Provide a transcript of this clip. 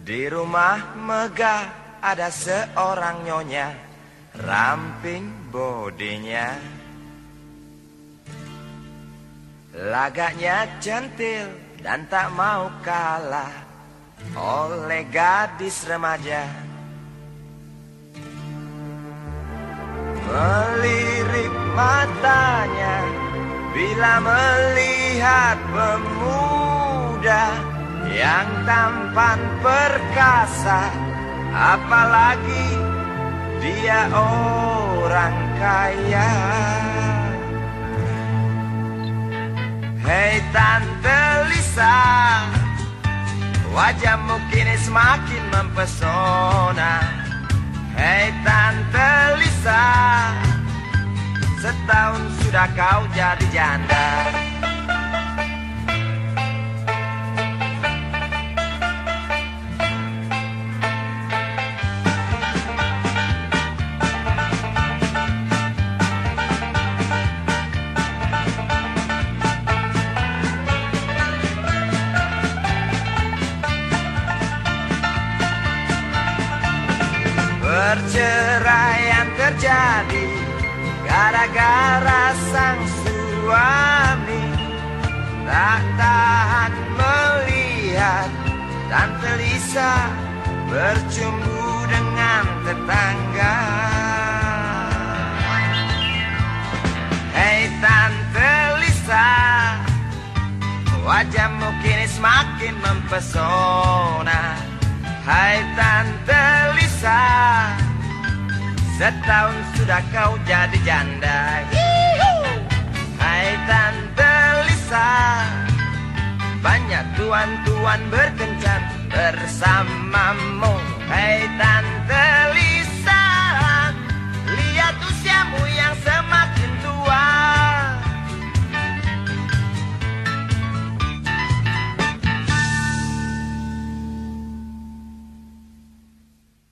Di rumah megah ada seorang nyonya, ramping bodinya, lagaknya centil dan tak mau kalah oleh gadis remaja. Melirik matanya bila melihat pemuda yang tampan perkasa, apalagi dia orang kaya. Hei Tante Lisa, wajahmu kini semakin mempesona. Hei Tante Lisa, setahun sudah kau jadi janda. Perceraian terjadi gara-gara sang suami tak tahan melihat Tante Lisa bercumbu dengan tetangga. Hei Tante Lisa, wajahmu kini semakin mempesona. Hai Tante Lisa, setahun sudah kau jadi janda. Hai Tante Lisa, banyak tuan-tuan berkencan bersamamu.